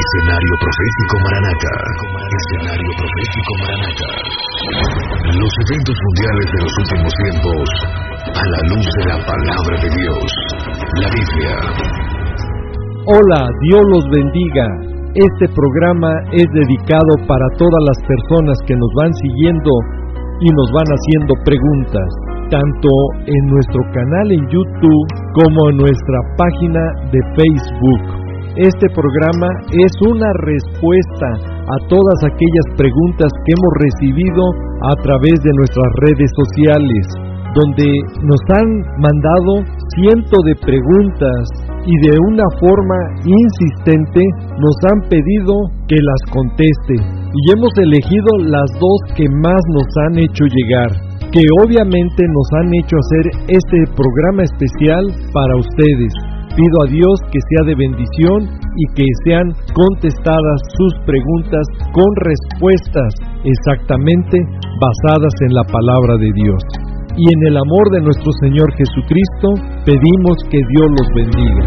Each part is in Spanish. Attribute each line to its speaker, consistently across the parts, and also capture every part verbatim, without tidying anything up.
Speaker 1: Escenario Profético Maranata. Escenario Profético Maranata. Los eventos mundiales de los últimos tiempos a la luz de la palabra de Dios, la Biblia.
Speaker 2: Hola, Dios los bendiga. Este programa es dedicado para todas las personas que nos van siguiendo y nos van haciendo preguntas, tanto en nuestro canal en YouTube como en nuestra página de Facebook. Este programa es una respuesta a todas aquellas preguntas que hemos recibido a través de nuestras redes sociales, donde nos han mandado cientos de preguntas y de una forma insistente nos han pedido que las conteste. Y hemos elegido las dos que más nos han hecho llegar, que obviamente nos han hecho hacer este programa especial para ustedes. Pido a Dios que sea de bendición y que sean contestadas sus preguntas con respuestas exactamente basadas en la palabra de Dios. Y en el amor de nuestro Señor Jesucristo, pedimos que Dios los bendiga.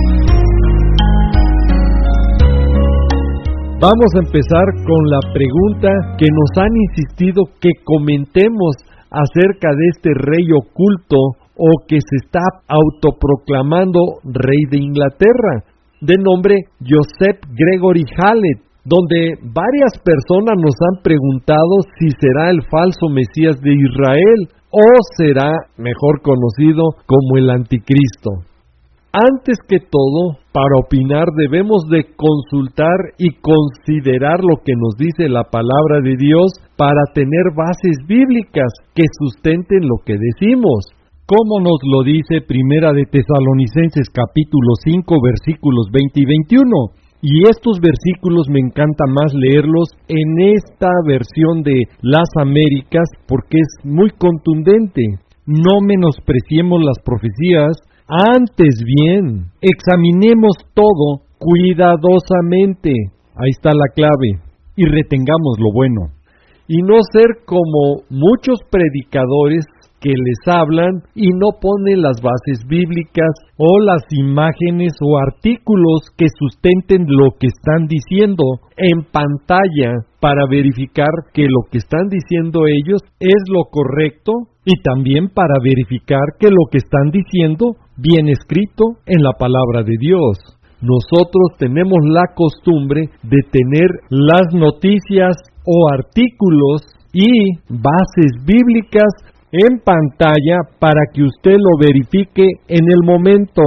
Speaker 2: Vamos a empezar con la pregunta que nos han insistido que comentemos acerca de este rey oculto o que se está autoproclamando rey de Inglaterra, de nombre Joseph Gregory Hallett, donde varias personas nos han preguntado si será el falso Mesías de Israel o será mejor conocido como el Anticristo. Antes que todo, para opinar debemos de consultar y considerar lo que nos dice la palabra de Dios para tener bases bíblicas que sustenten lo que decimos. Como nos lo dice Primera de Tesalonicenses capítulo cinco versículos veinte y veintiuno. Y estos versículos me encanta más leerlos en esta versión de las Américas porque es muy contundente. No menospreciemos las profecías, antes bien, examinemos todo cuidadosamente. Ahí está la clave. Y retengamos lo bueno. Y no ser como muchos predicadores que les hablan y no ponen las bases bíblicas o las imágenes o artículos que sustenten lo que están diciendo en pantalla para verificar que lo que están diciendo ellos es lo correcto y también para verificar que lo que están diciendo viene escrito en la palabra de Dios. Nosotros tenemos la costumbre de tener las noticias o artículos y bases bíblicas en pantalla para que usted lo verifique en el momento.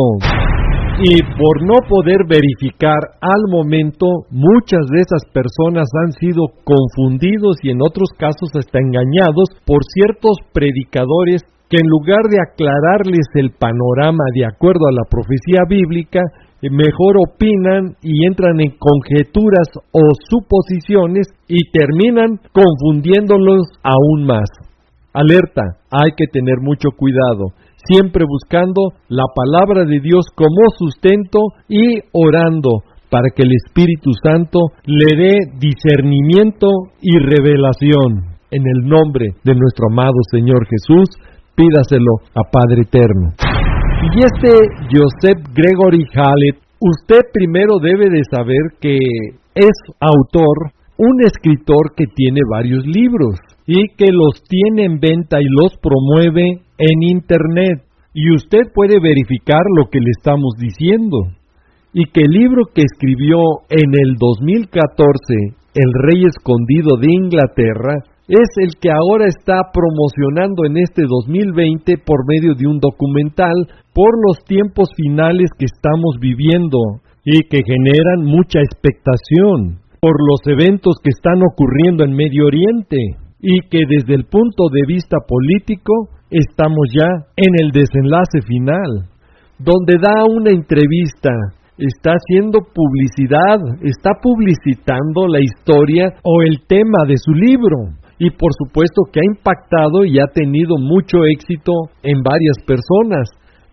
Speaker 2: Y por no poder verificar al momento, muchas de esas personas han sido confundidos y en otros casos hasta engañados por ciertos predicadores que en lugar de aclararles el panorama de acuerdo a la profecía bíblica, mejor opinan y entran en conjeturas o suposiciones y terminan confundiéndolos aún más. Alerta, hay que tener mucho cuidado, siempre buscando la palabra de Dios como sustento y orando para que el Espíritu Santo le dé discernimiento y revelación. En el nombre de nuestro amado Señor Jesús, pídaselo a Padre Eterno. Y este Joseph Gregory Hallett, usted primero debe de saber que es autor, un escritor que tiene varios libros y que los tiene en venta y los promueve en internet. Y usted puede verificar lo que le estamos diciendo. Y que el libro que escribió en el dos mil catorce, El Rey Escondido de Inglaterra, es el que ahora está promocionando en este dos mil veinte por medio de un documental por los tiempos finales que estamos viviendo y que generan mucha expectación por los eventos que están ocurriendo en Medio Oriente y que desde el punto de vista político estamos ya en el desenlace final, donde da una entrevista, está haciendo publicidad, está publicitando la historia o el tema de su libro. Y por supuesto que ha impactado y ha tenido mucho éxito en varias personas,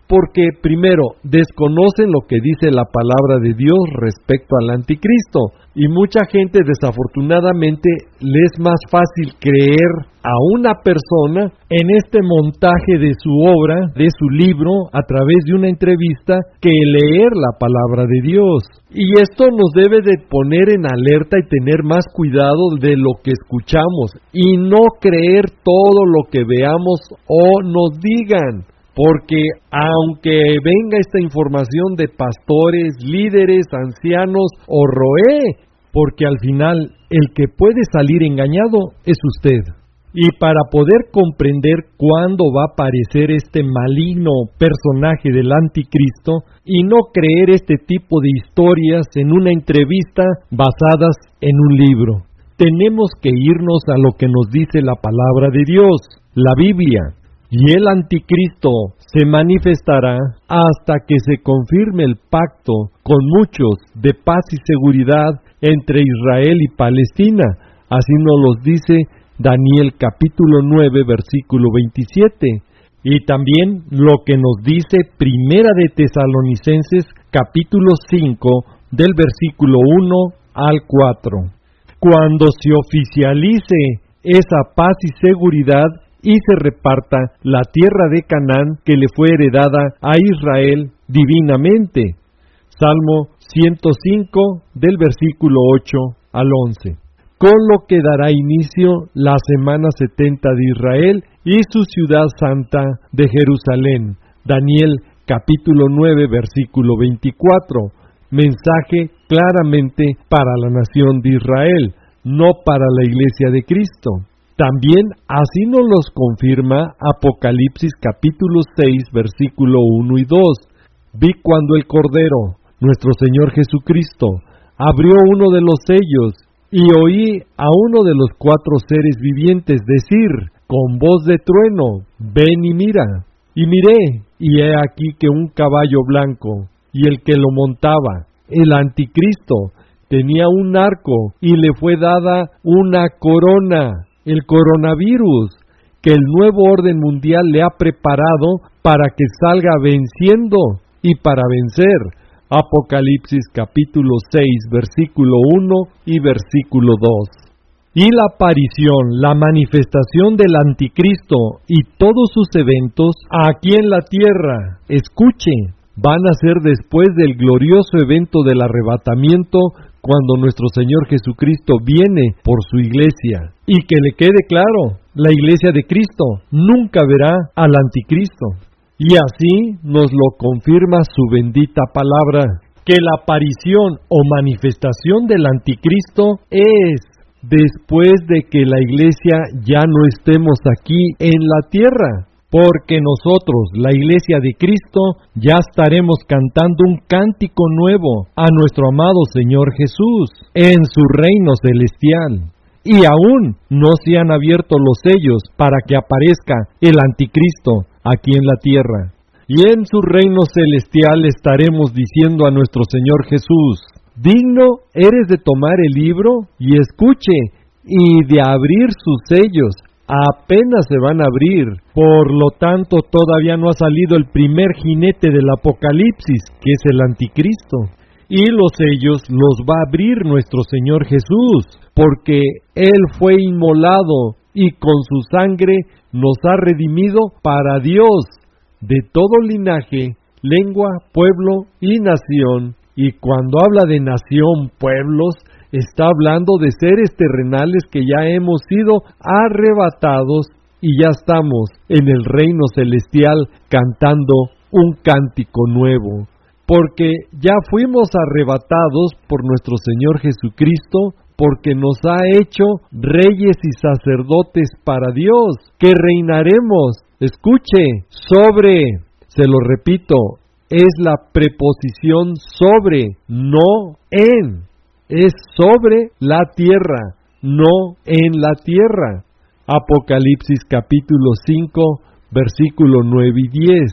Speaker 2: Porque primero, desconocen lo que dice la palabra de Dios respecto al anticristo, y mucha gente desafortunadamente le es más fácil creer a una persona en este montaje de su obra, de su libro, a través de una entrevista, que leer la palabra de Dios. Y esto nos debe de poner en alerta y tener más cuidado de lo que escuchamos, y no creer todo lo que veamos o nos digan. Porque aunque venga esta información de pastores, líderes, ancianos o roé, porque al final el que puede salir engañado es usted. Y para poder comprender cuándo va a aparecer este maligno personaje del anticristo y no creer este tipo de historias en una entrevista basadas en un libro, tenemos que irnos a lo que nos dice la palabra de Dios, la Biblia. Y el anticristo se manifestará hasta que se confirme el pacto con muchos de paz y seguridad entre Israel y Palestina. Así nos los dice Daniel capítulo nueve, versículo veintisiete. Y también lo que nos dice Primera de Tesalonicenses capítulo cinco, del versículo uno al cuatro. Cuando se oficialice esa paz y seguridad, y se reparta la tierra de Canaán que le fue heredada a Israel divinamente. Salmo ciento cinco, del versículo ocho al once. Con lo que dará inicio la semana setenta de Israel y su ciudad santa de Jerusalén. Daniel capítulo nueve, versículo veinticuatro. Mensaje claramente para la nación de Israel, no para la iglesia de Cristo. También así nos los confirma Apocalipsis capítulo seis, versículo uno y dos. Vi cuando el Cordero, nuestro Señor Jesucristo, abrió uno de los sellos, y oí a uno de los cuatro seres vivientes decir, con voz de trueno, ven y mira. Y miré, y he aquí que un caballo blanco, y el que lo montaba, el anticristo, tenía un arco, y le fue dada una corona, el coronavirus, que el nuevo orden mundial le ha preparado para que salga venciendo y para vencer. Apocalipsis capítulo seis, versículo uno y versículo dos. Y la aparición, la manifestación del anticristo y todos sus eventos aquí en la tierra, escuche, van a ser después del glorioso evento del arrebatamiento, cuando nuestro Señor Jesucristo viene por su iglesia. Y que le quede claro, la iglesia de Cristo nunca verá al anticristo. Y así nos lo confirma su bendita palabra, que la aparición o manifestación del anticristo es después de que la iglesia ya no estemos aquí en la tierra. Porque nosotros, la iglesia de Cristo, ya estaremos cantando un cántico nuevo a nuestro amado Señor Jesús en su reino celestial. Y aún no se han abierto los sellos para que aparezca el anticristo aquí en la tierra. Y en su reino celestial estaremos diciendo a nuestro Señor Jesús, digno eres de tomar el libro y escuche, y de abrir sus sellos. Apenas se van a abrir, por lo tanto todavía no ha salido el primer jinete del Apocalipsis, que es el anticristo. Y los sellos los va a abrir nuestro Señor Jesús, porque Él fue inmolado y con su sangre nos ha redimido para Dios, de todo linaje, lengua, pueblo y nación. Y cuando habla de nación, pueblos, está hablando de seres terrenales que ya hemos sido arrebatados y ya estamos en el reino celestial cantando un cántico nuevo. Porque ya fuimos arrebatados por nuestro Señor Jesucristo, porque nos ha hecho reyes y sacerdotes para Dios, que reinaremos, escuche, sobre, se lo repito, es la preposición sobre, no en. Es sobre la tierra, no en la tierra. Apocalipsis capítulo cinco, versículo nueve y diez.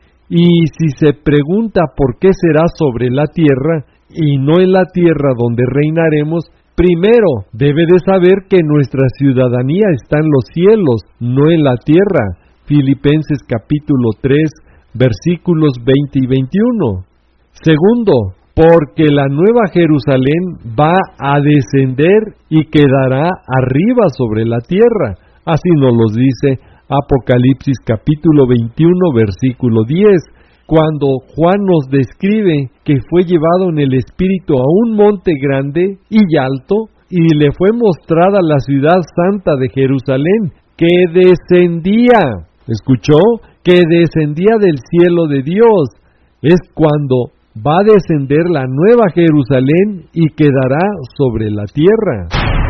Speaker 2: Y si se pregunta por qué será sobre la tierra y no en la tierra donde reinaremos, primero debe de saber que nuestra ciudadanía está en los cielos, no en la tierra. Filipenses capítulo tres, versículos veinte y veintiuno. Segundo, porque la nueva Jerusalén va a descender y quedará arriba sobre la tierra. Así nos lo dice Apocalipsis capítulo veintiuno, versículo diez, cuando Juan nos describe que fue llevado en el Espíritu a un monte grande y alto, y le fue mostrada la ciudad santa de Jerusalén, que descendía, ¿escuchó? Que descendía del cielo de Dios. Es cuando va a descender la nueva Jerusalén y quedará sobre la tierra.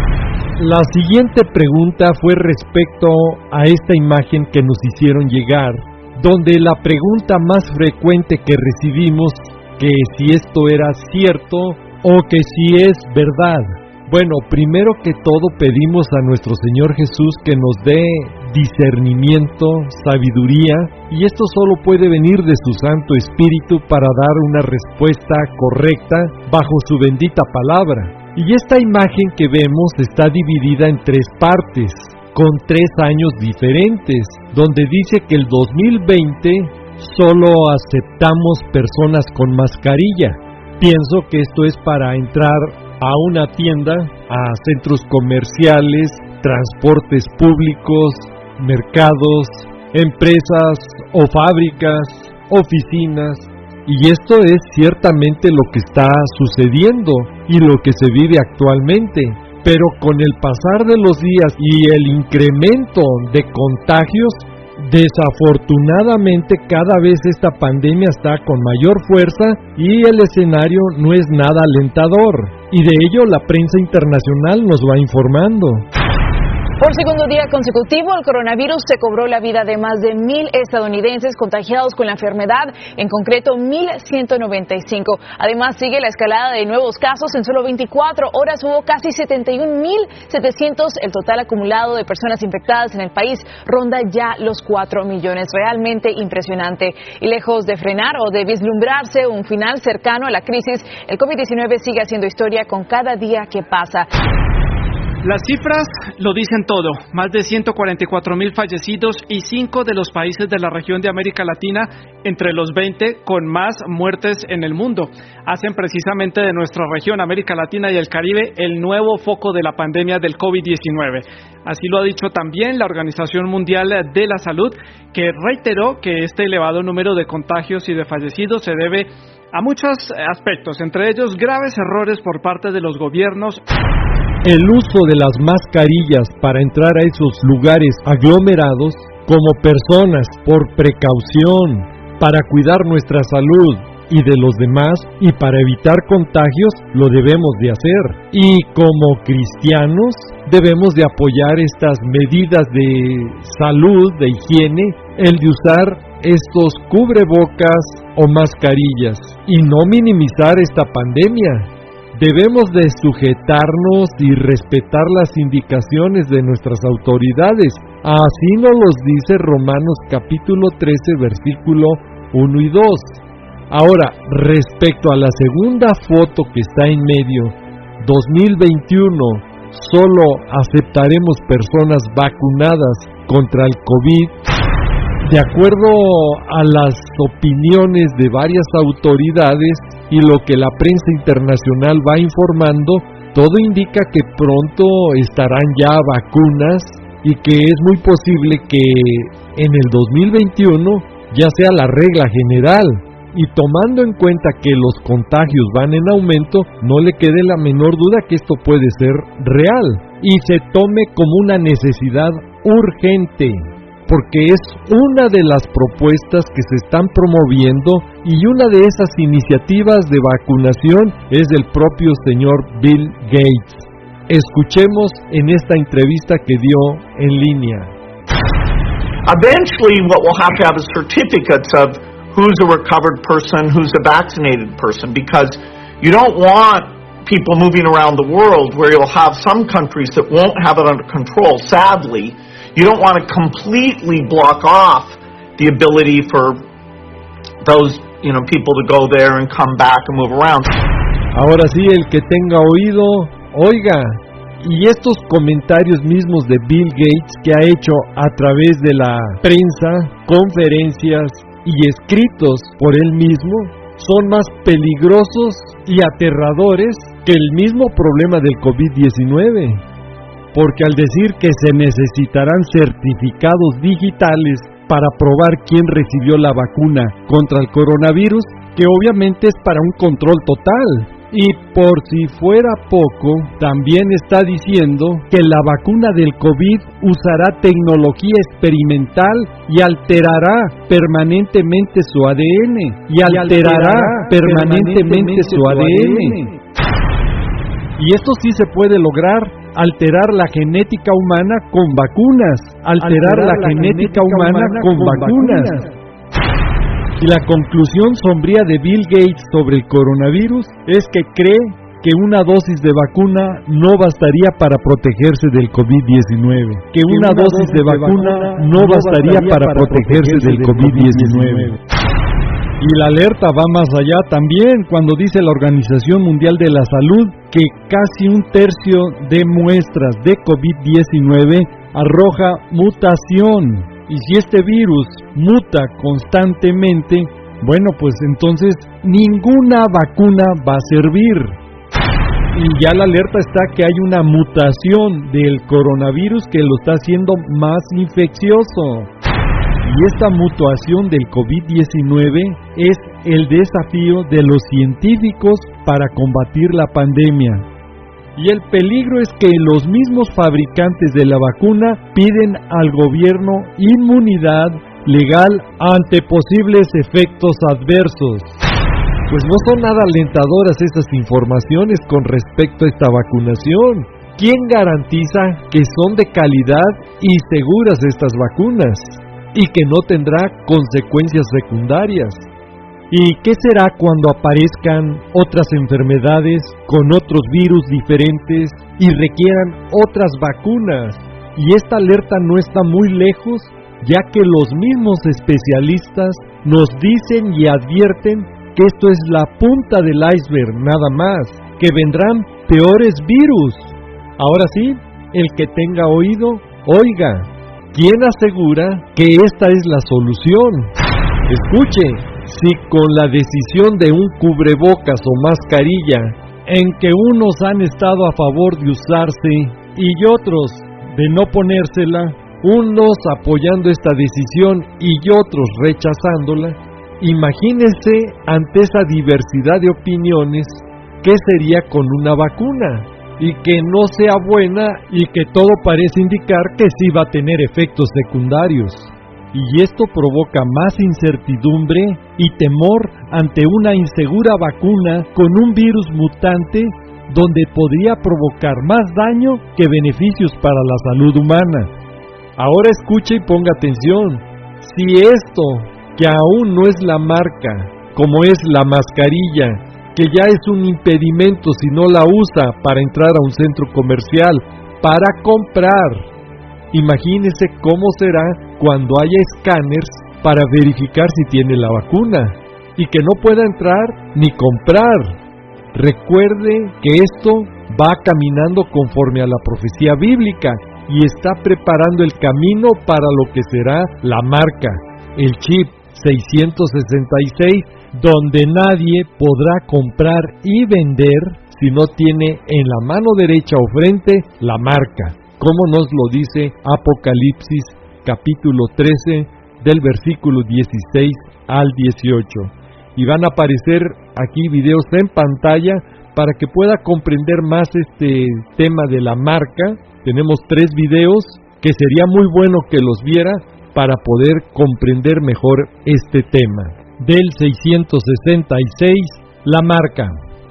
Speaker 2: La siguiente pregunta fue respecto a esta imagen que nos hicieron llegar, donde la pregunta más frecuente que recibimos, que si esto era cierto o que si es verdad. Bueno, primero que todo pedimos a nuestro Señor Jesús que nos dé discernimiento, sabiduría, y esto solo puede venir de su Santo Espíritu para dar una respuesta correcta bajo su bendita palabra. Y esta imagen que vemos está dividida en tres partes, con tres años diferentes, donde dice que el dos mil veinte solo aceptamos personas con mascarilla. Pienso que esto es para entrar a una tienda, a centros comerciales, transportes públicos, mercados, empresas o fábricas, oficinas, y esto es ciertamente lo que está sucediendo y lo que se vive actualmente. Pero con el pasar de los días y el incremento de contagios, desafortunadamente cada vez esta pandemia está con mayor fuerza y el escenario no es nada alentador, y de ello la prensa internacional nos va informando.
Speaker 3: Por segundo día consecutivo, el coronavirus se cobró la vida de más de mil estadounidenses contagiados con la enfermedad, en concreto mil ciento noventa y cinco. Además, sigue la escalada de nuevos casos. En solo veinticuatro horas hubo casi setenta y un mil setecientos. El total acumulado de personas infectadas en el país ronda ya los cuatro millones. Realmente impresionante. Y lejos de frenar o de vislumbrarse un final cercano a la crisis, el COVID diecinueve sigue haciendo historia con cada día que pasa.
Speaker 4: Las cifras lo dicen todo, más de ciento cuarenta y cuatro mil fallecidos y cinco de los países de la región de América Latina entre los veinte con más muertes en el mundo. Hacen precisamente de nuestra región, América Latina y el Caribe, el nuevo foco de la pandemia del COVID diecinueve. Así lo ha dicho también la Organización Mundial de la Salud, que reiteró que este elevado número de contagios y de fallecidos se debe a muchos aspectos, entre ellos graves errores por parte de los gobiernos.
Speaker 2: El uso de las mascarillas para entrar a esos lugares aglomerados como personas por precaución, para cuidar nuestra salud y de los demás y para evitar contagios, lo debemos de hacer. Y como cristianos debemos de apoyar estas medidas de salud, de higiene, el de usar estos cubrebocas o mascarillas y no minimizar esta pandemia. Debemos de sujetarnos y respetar las indicaciones de nuestras autoridades. Así nos los dice Romanos capítulo trece, versículo uno y dos. Ahora, respecto a la segunda foto que está en medio, dos mil veintiuno, solo aceptaremos personas vacunadas contra el COVID. De acuerdo a las opiniones de varias autoridades y lo que la prensa internacional va informando, todo indica que pronto estarán ya vacunas y que es muy posible que en el dos mil veintiuno ya sea la regla general. Y tomando en cuenta que los contagios van en aumento, no le quede la menor duda que esto puede ser real y se tome como una necesidad urgente, porque es una de las propuestas que se están promoviendo y una de esas iniciativas de vacunación es del propio señor Bill Gates. Escuchemos en esta entrevista que dio en línea.
Speaker 5: Eventually, what we'll have to have is certificates of who's a recovered person, who's a vaccinated person, because you don't want people moving around the world where you'll have some countries that won't have it under control, sadly. You don't want to completely block off the ability for those, you know, people to go there and come back and move around.
Speaker 2: Ahora sí, el que tenga oído, oiga. Y estos comentarios mismos de Bill Gates que ha hecho a través de la prensa, conferencias y escritos por él mismo son más peligrosos y aterradores que el mismo problema del COVID diecinueve, porque al decir que se necesitarán certificados digitales para probar quién recibió la vacuna contra el coronavirus, que obviamente es para un control total. Y por si fuera poco, también está diciendo que la vacuna del COVID usará tecnología experimental y alterará permanentemente su A D N. Y alterará permanentemente su A D N. Y esto sí se puede lograr, alterar la genética humana con vacunas. Alterar la genética humana con vacunas. Y la conclusión sombría de Bill Gates sobre el coronavirus es que cree que una dosis de vacuna no bastaría para protegerse del COVID diecinueve. Que una dosis de vacuna no bastaría para protegerse del COVID diecinueve. Y la alerta va más allá también cuando dice la Organización Mundial de la Salud que casi un tercio de muestras de COVID diecinueve arroja mutación. Y si este virus muta constantemente, bueno, pues entonces ninguna vacuna va a servir. Y ya la alerta está que hay una mutación del coronavirus que lo está haciendo más infeccioso. Y esta mutación del COVID diecinueve es el desafío de los científicos para combatir la pandemia. Y el peligro es que los mismos fabricantes de la vacuna piden al gobierno inmunidad legal ante posibles efectos adversos. Pues no son nada alentadoras estas informaciones con respecto a esta vacunación. ¿Quién garantiza que son de calidad y seguras estas vacunas y que no tendrá consecuencias secundarias? ¿Y qué será cuando aparezcan otras enfermedades con otros virus diferentes y requieran otras vacunas? Y esta alerta no está muy lejos, ya que los mismos especialistas nos dicen y advierten que esto es la punta del iceberg nada más, que vendrán peores virus. Ahora sí, el que tenga oído, oiga. ¿Quién asegura que esta es la solución? Escuche. Si con la decisión de un cubrebocas o mascarilla, en que unos han estado a favor de usarse y otros de no ponérsela, unos apoyando esta decisión y otros rechazándola, imagínense ante esa diversidad de opiniones, ¿qué sería con una vacuna? Y que no sea buena y que todo parece indicar que sí va a tener efectos secundarios. Y esto provoca más incertidumbre y temor ante una insegura vacuna con un virus mutante donde podría provocar más daño que beneficios para la salud humana. Ahora escuche y ponga atención. Si esto, que aún no es la marca, como es la mascarilla, que ya es un impedimento si no la usa para entrar a un centro comercial, para comprar, imagínese cómo será cuando haya escáneres para verificar si tiene la vacuna y que no pueda entrar ni comprar. Recuerde que esto va caminando conforme a la profecía bíblica y está preparando el camino para lo que será la marca, el chip seiscientos sesenta y seis, donde nadie podrá comprar y vender si no tiene en la mano derecha o frente la marca, como nos lo dice Apocalipsis capítulo trece del versículo dieciséis al dieciocho. Y van a aparecer aquí videos en pantalla para que pueda comprender más este tema de la marca. Tenemos tres videos que sería muy bueno que los viera para poder comprender mejor este tema. Del seiscientos sesenta y seis, la marca.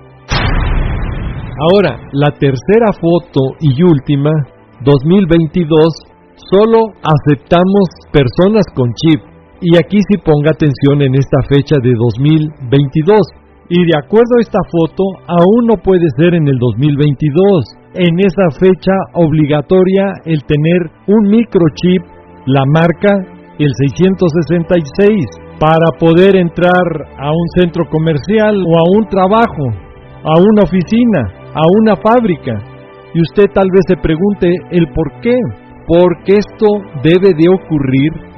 Speaker 2: Ahora, la tercera foto y última, dos mil veintidós, solo aceptamos personas con chip. Y aquí sí ponga atención en esta fecha de dos mil veintidós. Y de acuerdo a esta foto, aún no puede ser en el dos mil veintidós. En esa fecha obligatoria el tener un microchip, la marca, el seiscientos sesenta y seis, para poder entrar a un centro comercial o a un trabajo, a una oficina, a una fábrica. Y usted tal vez se pregunte el por qué. Porque esto debe de ocurrir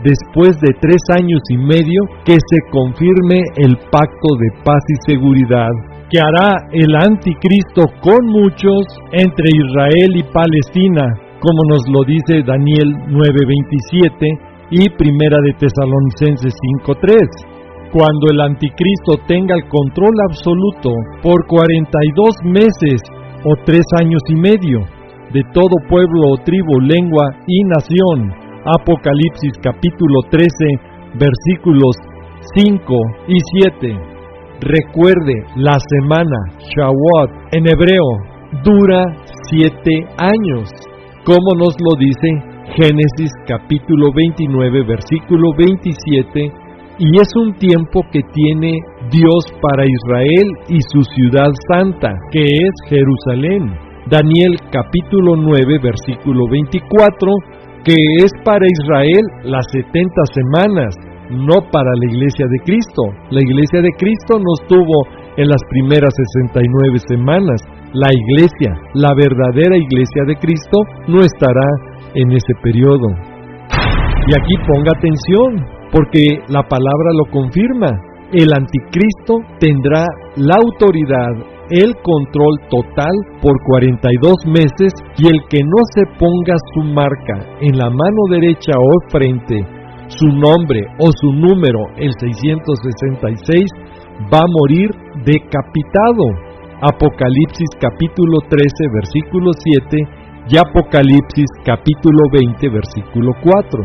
Speaker 2: después de tres años y medio, que se confirme el pacto de paz y seguridad que hará el anticristo con muchos entre Israel y Palestina, como nos lo dice Daniel nueve veintisiete y Primera de Tesalonicenses cinco tres. Cuando el anticristo tenga el control absoluto por cuarenta y dos meses o tres años y medio de todo pueblo o tribu, lengua y nación. Apocalipsis capítulo trece, versículos cinco y siete. Recuerde, la semana Shavuot en hebreo dura siete años, como nos lo dice Génesis capítulo veintinueve, versículo veintisiete, y es un tiempo que tiene Dios para Israel y su ciudad santa, que es Jerusalén. Daniel capítulo nueve, versículo veinticuatro, que es para Israel las setenta semanas, no para la iglesia de Cristo. La iglesia de Cristo no estuvo en las primeras sesenta y nueve semanas. La iglesia, la verdadera iglesia de Cristo, no estará en ese periodo. Y aquí ponga atención, porque la palabra lo confirma. El anticristo tendrá la autoridad, el control total por cuarenta y dos meses, y el que no se ponga su marca en la mano derecha o frente, su nombre o su número, el seiscientos sesenta y seis, va a morir decapitado. Apocalipsis capítulo trece, versículo siete, y Apocalipsis capítulo veinte, versículo cuatro.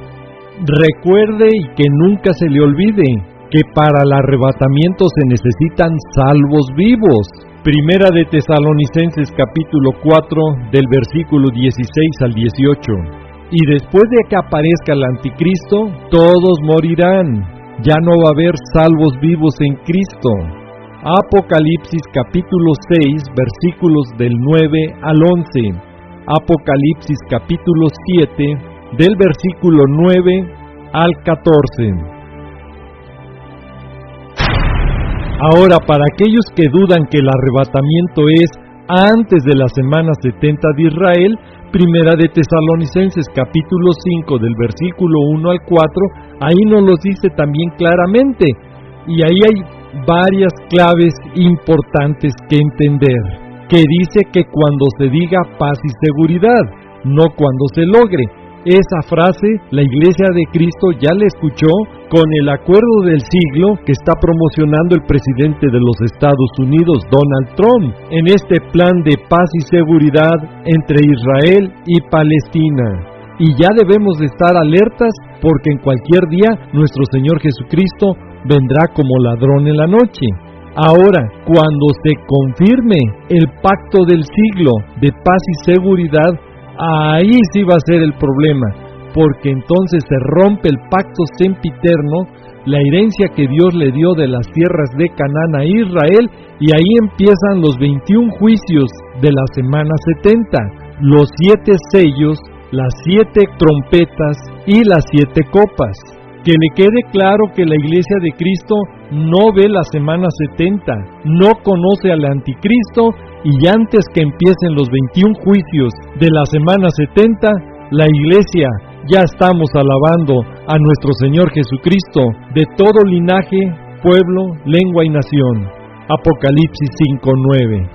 Speaker 2: Recuerde y que nunca se le olvide que para el arrebatamiento se necesitan salvos vivos. Primera de Tesalonicenses capítulo cuatro, del versículo dieciséis al dieciocho. Y después de que aparezca el anticristo, todos morirán. Ya no va a haber salvos vivos en Cristo. Apocalipsis capítulo seis, versículos del nueve al once. Apocalipsis capítulo siete, del versículo nueve al catorce. Ahora, para aquellos que dudan que el arrebatamiento es antes de la semana setenta de Israel, Primera de Tesalonicenses capítulo cinco, del versículo uno al cuatro, ahí nos lo dice también claramente, y ahí hay varias claves importantes que entender, que dice que cuando se diga paz y seguridad, no cuando se logre. Esa frase la Iglesia de Cristo ya la escuchó con el acuerdo del siglo que está promocionando el presidente de los Estados Unidos, Donald Trump, en este plan de paz y seguridad entre Israel y Palestina. Y ya debemos de estar alertas porque en cualquier día nuestro Señor Jesucristo vendrá como ladrón en la noche. Ahora, cuando se confirme el pacto del siglo de paz y seguridad, ahí sí va a ser el problema, porque entonces se rompe el pacto sempiterno, la herencia que Dios le dio de las tierras de Canaán a Israel, y ahí empiezan los veintiún juicios de la semana setenta, los siete sellos, las siete trompetas y las siete copas. Que le quede claro que la Iglesia de Cristo no ve la semana setenta, no conoce al anticristo, y antes que empiecen los veintiún juicios de la semana setenta, la Iglesia ya estamos alabando a nuestro Señor Jesucristo de todo linaje, pueblo, lengua y nación. Apocalipsis cinco nueve.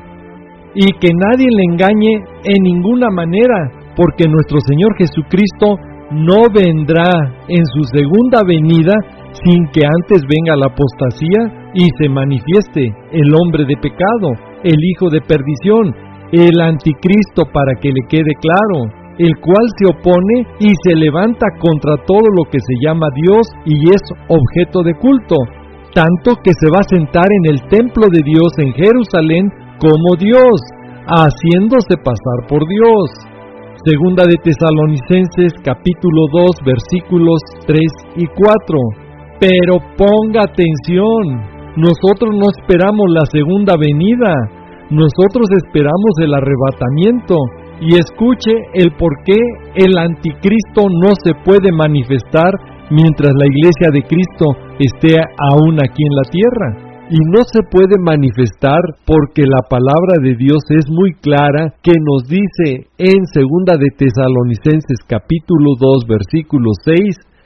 Speaker 2: Y que nadie le engañe en ninguna manera, porque nuestro Señor Jesucristo no vendrá en su segunda venida sin que antes venga la apostasía y se manifieste el hombre de pecado, el hijo de perdición, el anticristo, para que le quede claro, el cual se opone y se levanta contra todo lo que se llama Dios y es objeto de culto, tanto que se va a sentar en el templo de Dios en Jerusalén como Dios, haciéndose pasar por Dios. Segunda de Tesalonicenses capítulo dos, versículos tres y cuatro. Pero ponga atención, nosotros no esperamos la segunda venida, nosotros esperamos el arrebatamiento. Y escuche el por qué el anticristo no se puede manifestar mientras la Iglesia de Cristo esté aún aquí en la tierra. Y no se puede manifestar porque la palabra de Dios es muy clara, que nos dice en Segunda de Tesalonicenses capítulo dos, versículo seis,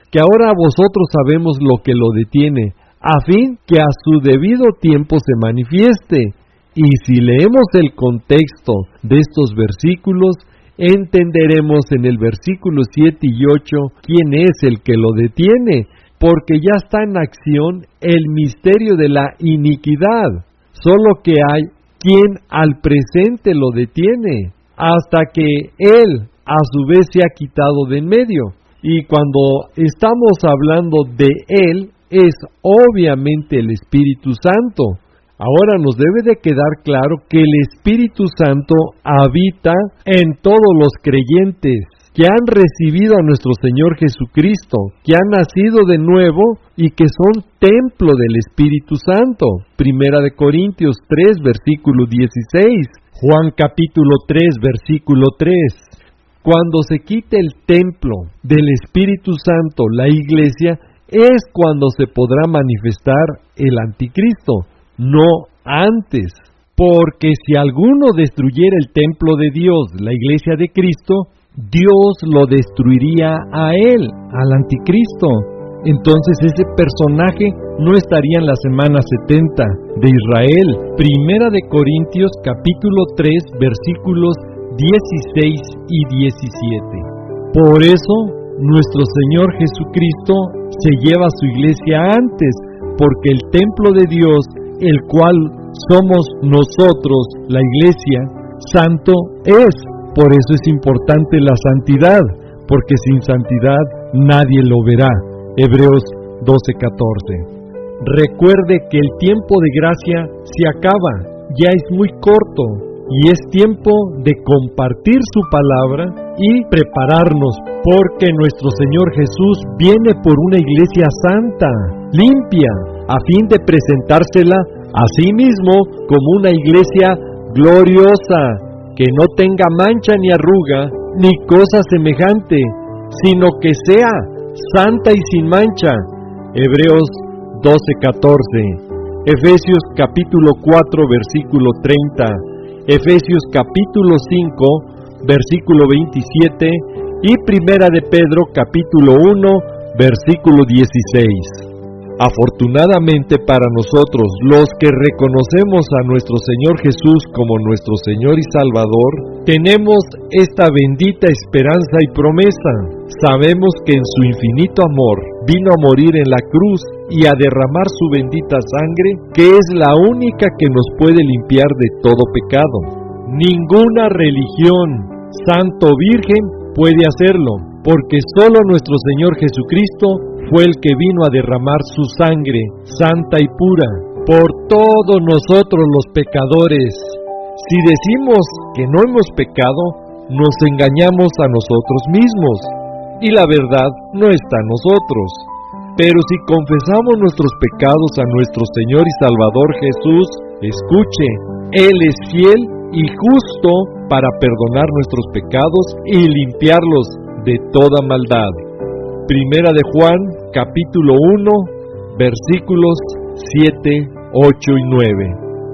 Speaker 2: que ahora vosotros sabemos lo que lo detiene, a fin que a su debido tiempo se manifieste. Y si leemos el contexto de estos versículos, entenderemos en el versículo siete y ocho quién es el que lo detiene, porque ya está en acción el misterio de la iniquidad, solo que hay quien al presente lo detiene, hasta que Él a su vez se ha quitado de en medio. Y cuando estamos hablando de Él, es obviamente el Espíritu Santo. Ahora nos debe de quedar claro que el Espíritu Santo habita en todos los creyentes que han recibido a nuestro Señor Jesucristo, que han nacido de nuevo y que son templo del Espíritu Santo. Primera de Corintios tres, versículo dieciséis. Juan capítulo tres, versículo tres. Cuando se quite el templo del Espíritu Santo, la iglesia, es cuando se podrá manifestar el anticristo, no antes. Porque si alguno destruyera el templo de Dios, la iglesia de Cristo, Dios lo destruiría a él, al anticristo. Entonces ese personaje no estaría en la semana setenta de Israel. Primera de Corintios capítulo tres, versículos dieciséis y diecisiete. Por eso, nuestro Señor Jesucristo se lleva a su iglesia antes, porque el templo de Dios, el cual somos nosotros, la iglesia, santo es. Por eso es importante la santidad, porque sin santidad nadie lo verá. Hebreos doce catorce. Recuerde que el tiempo de gracia se acaba, ya es muy corto, y es tiempo de compartir su palabra y prepararnos, porque nuestro Señor Jesús viene por una iglesia santa, limpia, a fin de presentársela a sí mismo como una iglesia gloriosa, que no tenga mancha ni arruga, ni cosa semejante, sino que sea santa y sin mancha. Hebreos doce catorce, Efesios capítulo cuatro, versículo treinta, Efesios capítulo cinco, versículo veintisiete, y Primera de Pedro capítulo uno, versículo dieciséis. Afortunadamente para nosotros, los que reconocemos a nuestro Señor Jesús como nuestro Señor y Salvador, tenemos esta bendita esperanza y promesa. Sabemos que en su infinito amor vino a morir en la cruz y a derramar su bendita sangre, que es la única que nos puede limpiar de todo pecado. Ninguna religión, santo o virgen, puede hacerlo, porque solo nuestro Señor Jesucristo fue el que vino a derramar su sangre, santa y pura, por todos nosotros los pecadores. Si decimos que no hemos pecado, nos engañamos a nosotros mismos, y la verdad no está en nosotros. Pero si confesamos nuestros pecados a nuestro Señor y Salvador Jesús, escuche, Él es fiel y justo para perdonar nuestros pecados y limpiarlos de toda maldad. Primera de Juan, capítulo uno, versículos siete, ocho y nueve.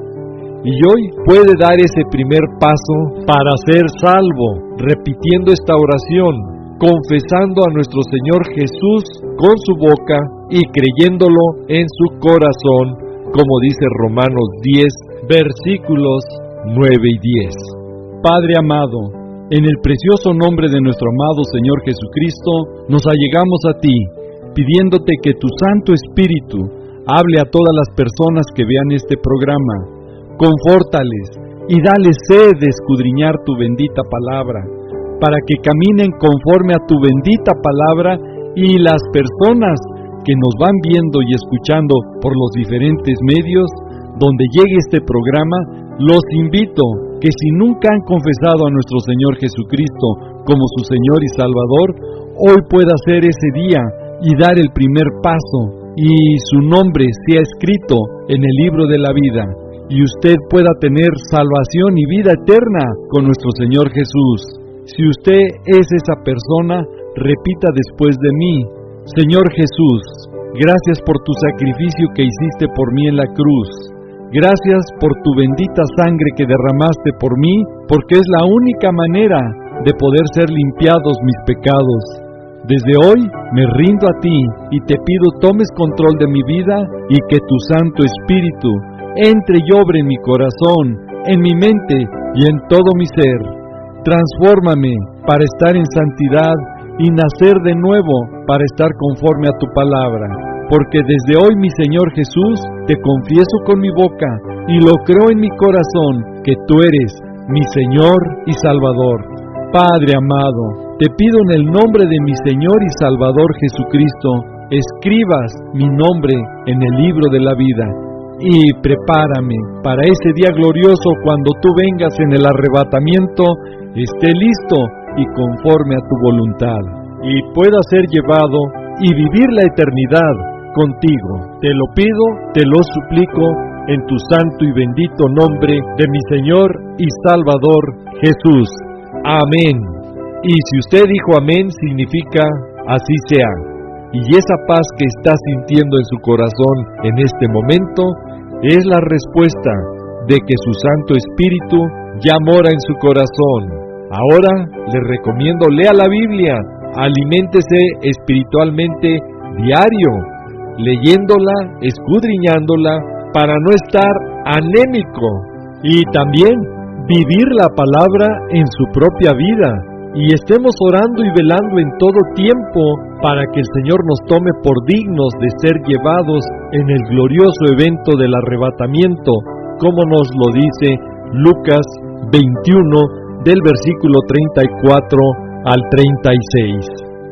Speaker 2: Y hoy puede dar ese primer paso para ser salvo, repitiendo esta oración, confesando a nuestro Señor Jesús con su boca y creyéndolo en su corazón, como dice Romanos diez, versículos nueve y diez. Padre amado, en el precioso nombre de nuestro amado Señor Jesucristo, nos allegamos a ti, pidiéndote que tu Santo Espíritu hable a todas las personas que vean este programa. Confórtales y dales sed de escudriñar tu bendita palabra, para que caminen conforme a tu bendita palabra, y las personas que nos van viendo y escuchando por los diferentes medios donde llegue este programa, los invito que si nunca han confesado a nuestro Señor Jesucristo como su Señor y Salvador, hoy pueda ser ese día y dar el primer paso, y su nombre sea escrito en el libro de la vida, y usted pueda tener salvación y vida eterna con nuestro Señor Jesús. Si usted es esa persona, repita después de mí: Señor Jesús, gracias por tu sacrificio que hiciste por mí en la cruz. Gracias por tu bendita sangre que derramaste por mí, porque es la única manera de poder ser limpiados mis pecados. Desde hoy me rindo a ti y te pido tomes control de mi vida y que tu Santo Espíritu entre y obre en mi corazón, en mi mente y en todo mi ser. Transfórmame para estar en santidad y nacer de nuevo para estar conforme a tu palabra. Porque desde hoy, mi Señor Jesús, te confieso con mi boca y lo creo en mi corazón que tú eres mi Señor y Salvador. Padre amado, te pido en el nombre de mi Señor y Salvador Jesucristo, escribas mi nombre en el libro de la vida y prepárame para ese día glorioso cuando tú vengas en el arrebatamiento, esté listo y conforme a tu voluntad, y pueda ser llevado y vivir la eternidad contigo. Te lo pido, te lo suplico, en tu santo y bendito nombre de mi Señor y Salvador Jesús. Amén. Y si usted dijo amén, significa así sea. Y esa paz que está sintiendo en su corazón en este momento es la respuesta de que su Santo Espíritu ya mora en su corazón. Ahora le recomiendo lea la Biblia, aliméntese espiritualmente diario, leyéndola, escudriñándola, para no estar anémico, y también vivir la palabra en su propia vida, y estemos orando y velando en todo tiempo para que el Señor nos tome por dignos de ser llevados en el glorioso evento del arrebatamiento, como nos lo dice Lucas veintiuno, del versículo treinta y cuatro al treinta y seis.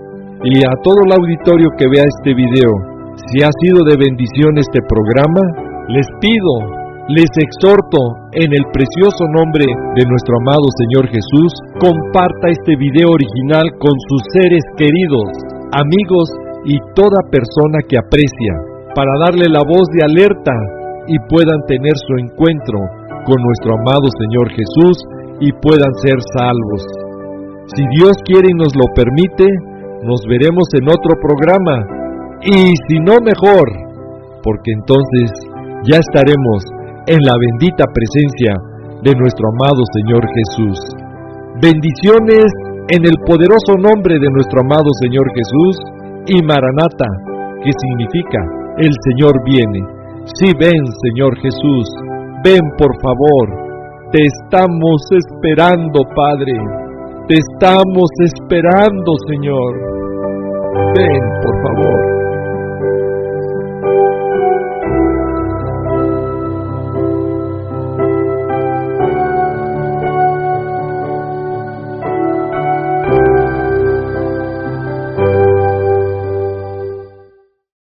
Speaker 2: Y a todo el auditorio que vea este video, si ha sido de bendición este programa, les pido, les exhorto, en el precioso nombre de nuestro amado Señor Jesús, comparta este video original con sus seres queridos, amigos y toda persona que aprecia, para darle la voz de alerta y puedan tener su encuentro con nuestro amado Señor Jesús y puedan ser salvos. Si Dios quiere y nos lo permite, nos veremos en otro programa, y si no, mejor, porque entonces ya estaremos en la bendita presencia de nuestro amado Señor Jesús. Bendiciones en el poderoso nombre de nuestro amado Señor Jesús, y Maranata, que significa el Señor viene. Sí, ven, Señor Jesús, ven por favor, te estamos esperando, Padre, te estamos esperando, Señor, ven por favor.